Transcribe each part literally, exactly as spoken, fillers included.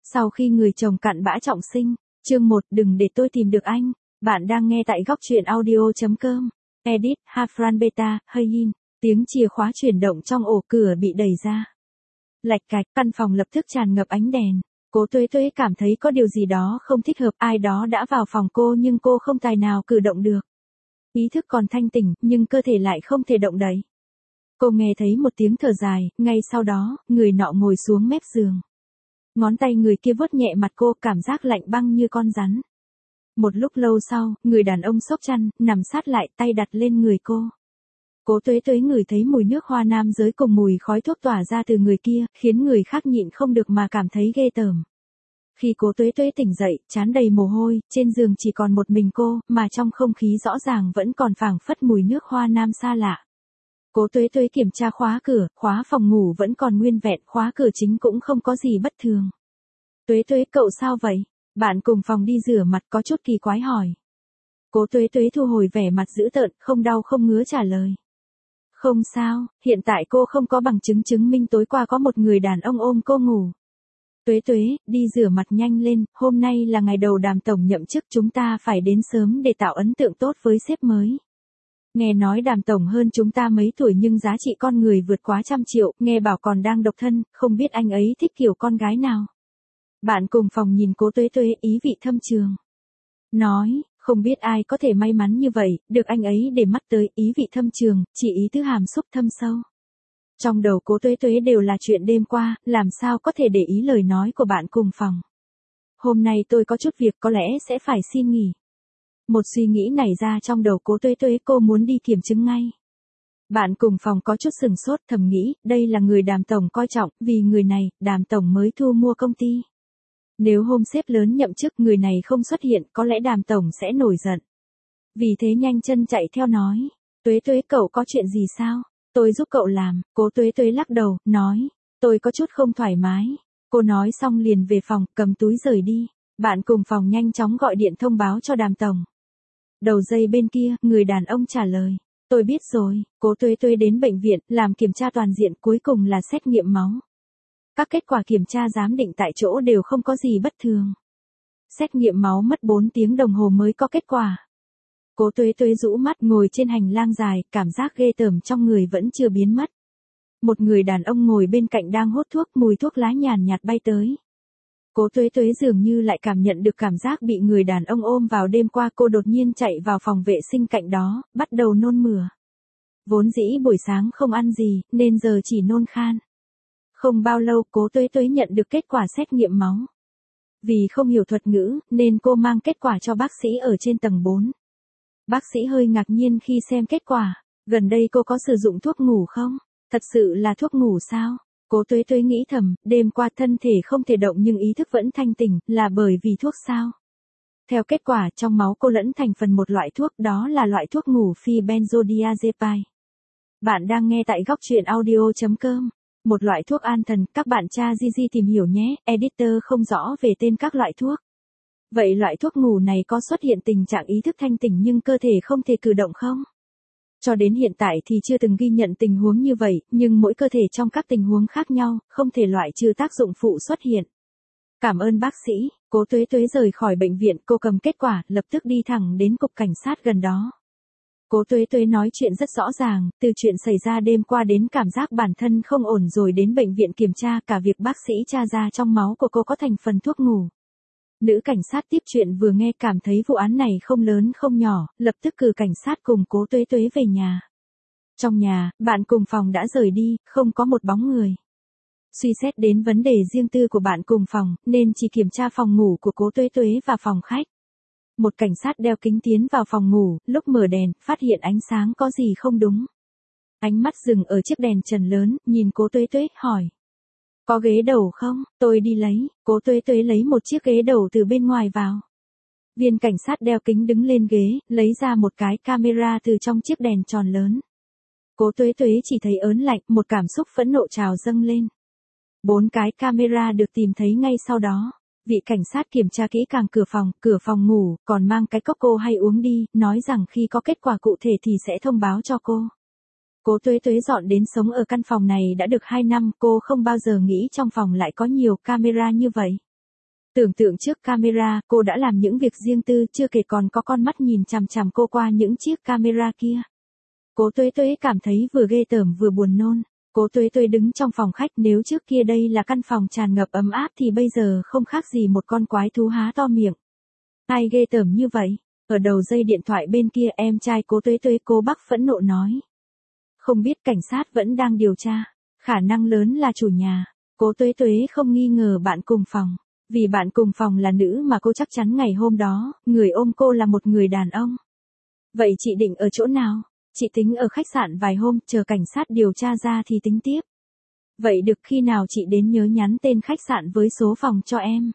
Sau khi người chồng cặn bã trọng sinh, chương một đừng để tôi tìm được anh. Bạn đang nghe tại góc truyện audio.com. Edit, Hafran Beta, Hayin. Tiếng chìa khóa chuyển động trong ổ cửa bị đẩy ra. Lạch cạch, căn phòng lập tức tràn ngập ánh đèn. Cố Tuế Tuế cảm thấy có điều gì đó không thích hợp, ai đó đã vào phòng cô nhưng cô không tài nào cử động được. Ý thức còn thanh tỉnh, nhưng cơ thể lại không thể động đậy. Cô nghe thấy một tiếng thở dài, ngay sau đó, người nọ ngồi xuống mép giường. Ngón tay người kia vuốt nhẹ mặt cô, cảm giác lạnh băng như con rắn. Một lúc lâu sau, người đàn ông xốc chăn, nằm sát lại, tay đặt lên người cô. Cố Tuế Tuế ngửi thấy mùi nước hoa nam giới cùng mùi khói thuốc tỏa ra từ người kia, khiến người khác nhịn không được mà cảm thấy ghê tởm. Khi Cố Tuế Tuế tỉnh dậy, trán đầy mồ hôi, trên giường chỉ còn một mình cô, mà trong không khí rõ ràng vẫn còn phảng phất mùi nước hoa nam xa lạ. Cố Tuế Tuế kiểm tra khóa cửa, khóa phòng ngủ vẫn còn nguyên vẹn, khóa cửa chính cũng không có gì bất thường. Tuế Tuế, cậu sao vậy? Bạn cùng phòng đi rửa mặt có chút kỳ quái hỏi. Cố Tuế Tuế thu hồi vẻ mặt dữ tợn, không đau không ngứa trả lời. Không sao, hiện tại cô không có bằng chứng chứng minh tối qua có một người đàn ông ôm cô ngủ. Tuế Tuế, đi rửa mặt nhanh lên, hôm nay là ngày đầu Đàm tổng nhậm chức, chúng ta phải đến sớm để tạo ấn tượng tốt với sếp mới. Nghe nói Đàm tổng hơn chúng ta mấy tuổi nhưng giá trị con người vượt quá trăm triệu, nghe bảo còn đang độc thân, không biết anh ấy thích kiểu con gái nào. Bạn cùng phòng nhìn Cố Tuế Tuế ý vị thâm trường. Nói, không biết ai có thể may mắn như vậy, được anh ấy để mắt tới, ý vị thâm trường, chỉ ý tứ hàm xúc thâm sâu. Trong đầu Cố Tuế Tuế đều là chuyện đêm qua, làm sao có thể để ý lời nói của bạn cùng phòng. Hôm nay tôi có chút việc có lẽ sẽ phải xin nghỉ. Một suy nghĩ nảy ra trong đầu Cố Tuế Tuế, cô muốn đi kiểm chứng ngay. Bạn cùng phòng có chút sừng sốt, thầm nghĩ, đây là người Đàm tổng coi trọng, vì người này, Đàm tổng mới thu mua công ty. Nếu hôm sếp lớn nhậm chức người này không xuất hiện, có lẽ Đàm tổng sẽ nổi giận. Vì thế nhanh chân chạy theo nói, Tuế Tuế, cậu có chuyện gì sao? Tôi giúp cậu làm. Cố Tuế Tuế lắc đầu, nói, tôi có chút không thoải mái. Cô nói xong liền về phòng, cầm túi rời đi. Bạn cùng phòng nhanh chóng gọi điện thông báo cho Đàm tổng. Đầu dây bên kia, người đàn ông trả lời, tôi biết rồi. Cố Tuế Tuế đến bệnh viện, làm kiểm tra toàn diện, cuối cùng là xét nghiệm máu. Các kết quả kiểm tra giám định tại chỗ đều không có gì bất thường. Xét nghiệm máu mất bốn tiếng đồng hồ mới có kết quả. Cố Tuế Tuế rũ mắt ngồi trên hành lang dài, cảm giác ghê tởm trong người vẫn chưa biến mất. Một người đàn ông ngồi bên cạnh đang hút thuốc, mùi thuốc lá nhàn nhạt bay tới. Cố Tuế Tuế dường như lại cảm nhận được cảm giác bị người đàn ông ôm vào đêm qua, cô đột nhiên chạy vào phòng vệ sinh cạnh đó, bắt đầu nôn mửa. Vốn dĩ buổi sáng không ăn gì, nên giờ chỉ nôn khan. Không bao lâu Cố Tuế Tuế nhận được kết quả xét nghiệm máu. Vì không hiểu thuật ngữ, nên cô mang kết quả cho bác sĩ ở trên tầng bốn. Bác sĩ hơi ngạc nhiên khi xem kết quả. Gần đây cô có sử dụng thuốc ngủ không? Thật sự là thuốc ngủ sao? Cố Tuế Tuế nghĩ thầm, đêm qua thân thể không thể động nhưng ý thức vẫn thanh tỉnh, là bởi vì thuốc sao? Theo kết quả, trong máu cô lẫn thành phần một loại thuốc, đó là loại thuốc ngủ phi benzodiazepine. Bạn đang nghe tại góc truyện audio.com. Một loại thuốc an thần, các bạn tra gi gi tìm hiểu nhé, editor không rõ về tên các loại thuốc. Vậy loại thuốc ngủ này có xuất hiện tình trạng ý thức thanh tỉnh nhưng cơ thể không thể cử động không? Cho đến hiện tại thì chưa từng ghi nhận tình huống như vậy, nhưng mỗi cơ thể trong các tình huống khác nhau, không thể loại trừ tác dụng phụ xuất hiện. Cảm ơn bác sĩ. Cố Tuế Tuế rời khỏi bệnh viện, cô cầm kết quả, lập tức đi thẳng đến cục cảnh sát gần đó. Cố Tuế Tuế nói chuyện rất rõ ràng, từ chuyện xảy ra đêm qua đến cảm giác bản thân không ổn rồi đến bệnh viện kiểm tra, cả việc bác sĩ tra ra trong máu của cô có thành phần thuốc ngủ. Nữ cảnh sát tiếp chuyện vừa nghe cảm thấy vụ án này không lớn không nhỏ, lập tức cử cảnh sát cùng Cố Tuế Tuế về nhà. Trong nhà, bạn cùng phòng đã rời đi, không có một bóng người. Suy xét đến vấn đề riêng tư của bạn cùng phòng, nên chỉ kiểm tra phòng ngủ của Cố Tuế Tuế và phòng khách. Một cảnh sát đeo kính tiến vào phòng ngủ, lúc mở đèn, phát hiện ánh sáng có gì không đúng. Ánh mắt dừng ở chiếc đèn trần lớn, nhìn Cố Tuế Tuế, hỏi. Có ghế đầu không? Tôi đi lấy. Cố Tuế Tuế lấy một chiếc ghế đầu từ bên ngoài vào. Viên cảnh sát đeo kính đứng lên ghế, lấy ra một cái camera từ trong chiếc đèn tròn lớn. Cố Tuế Tuế chỉ thấy ớn lạnh, một cảm xúc phẫn nộ trào dâng lên. Bốn cái camera được tìm thấy ngay sau đó. Vị cảnh sát kiểm tra kỹ càng cửa phòng, cửa phòng ngủ, còn mang cái cốc cô hay uống đi, nói rằng khi có kết quả cụ thể thì sẽ thông báo cho cô. Cố Tuế Tuế dọn đến sống ở căn phòng này đã được hai năm, cô không bao giờ nghĩ trong phòng lại có nhiều camera như vậy. Tưởng tượng trước camera, cô đã làm những việc riêng tư, chưa kể còn có con mắt nhìn chằm chằm cô qua những chiếc camera kia. Cố Tuế Tuế cảm thấy vừa ghê tởm vừa buồn nôn. Cố Tuế Tuế đứng trong phòng khách, nếu trước kia đây là căn phòng tràn ngập ấm áp thì bây giờ không khác gì một con quái thú há to miệng. Ai ghê tởm như vậy? Ở đầu dây điện thoại bên kia em trai Cố Tuế Tuế Cố Bắc phẫn nộ nói. Không biết cảnh sát vẫn đang điều tra, khả năng lớn là chủ nhà. Cố Tuế Tuế không nghi ngờ bạn cùng phòng, vì bạn cùng phòng là nữ mà cô chắc chắn ngày hôm đó, người ôm cô là một người đàn ông. Vậy chị định ở chỗ nào? Chị tính ở khách sạn vài hôm, chờ cảnh sát điều tra ra thì tính tiếp. Vậy được, khi nào chị đến nhớ nhắn tên khách sạn với số phòng cho em.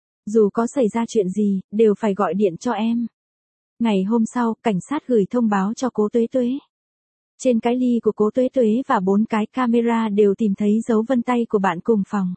Dù có xảy ra chuyện gì, đều phải gọi điện cho em. Ngày hôm sau, cảnh sát gửi thông báo cho Cố Tuế Tuế. Trên cái ly của Cố Tuế Tuế và bốn cái camera đều tìm thấy dấu vân tay của bạn cùng phòng.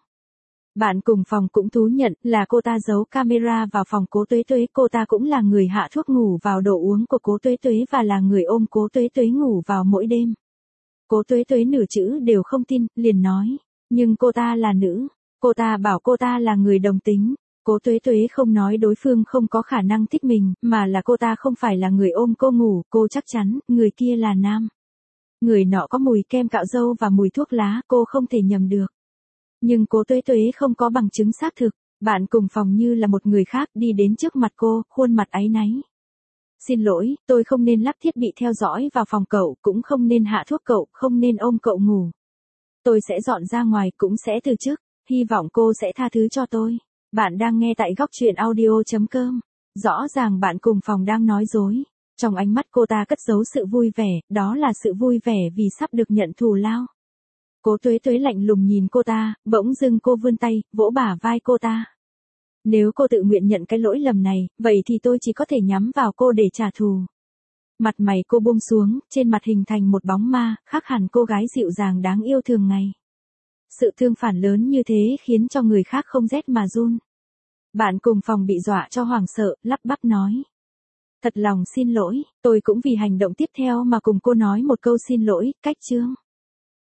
Bạn cùng phòng cũng thú nhận là cô ta giấu camera vào phòng Cố Tuế Tuế, cô ta cũng là người hạ thuốc ngủ vào đồ uống của Cố Tuế Tuế và là người ôm Cố Tuế Tuế ngủ vào mỗi đêm. Cố Tuế Tuế nửa chữ đều không tin, liền nói, nhưng cô ta là nữ, cô ta bảo cô ta là người đồng tính. Cố Tuế Tuế không nói đối phương không có khả năng thích mình, mà là cô ta không phải là người ôm cô ngủ, cô chắc chắn, người kia là nam. Người nọ có mùi kem cạo râu và mùi thuốc lá, cô không thể nhầm được. Nhưng Cố Tuế Tuế không có bằng chứng xác thực, bạn cùng phòng như là một người khác đi đến trước mặt cô, khuôn mặt áy náy. Xin lỗi, tôi không nên lắp thiết bị theo dõi vào phòng cậu, cũng không nên hạ thuốc cậu, không nên ôm cậu ngủ. Tôi sẽ dọn ra ngoài, cũng sẽ từ chức, hy vọng cô sẽ tha thứ cho tôi. Bạn đang nghe tại góc truyện audio chấm com. Rõ ràng bạn cùng phòng đang nói dối. Trong ánh mắt cô ta cất giấu sự vui vẻ, đó là sự vui vẻ vì sắp được nhận thù lao. Cố Tuế Tuế lạnh lùng nhìn cô ta, bỗng dưng cô vươn tay, vỗ bả vai cô ta. Nếu cô tự nguyện nhận cái lỗi lầm này, vậy thì tôi chỉ có thể nhắm vào cô để trả thù. Mặt mày cô buông xuống, trên mặt hình thành một bóng ma, khác hẳn cô gái dịu dàng đáng yêu thường ngày. Sự tương phản lớn như thế khiến cho người khác không rét mà run. Bạn cùng phòng bị dọa cho hoảng sợ, lắp bắp nói. Thật lòng xin lỗi, tôi cũng vì hành động tiếp theo mà cùng cô nói một câu xin lỗi, cách chương.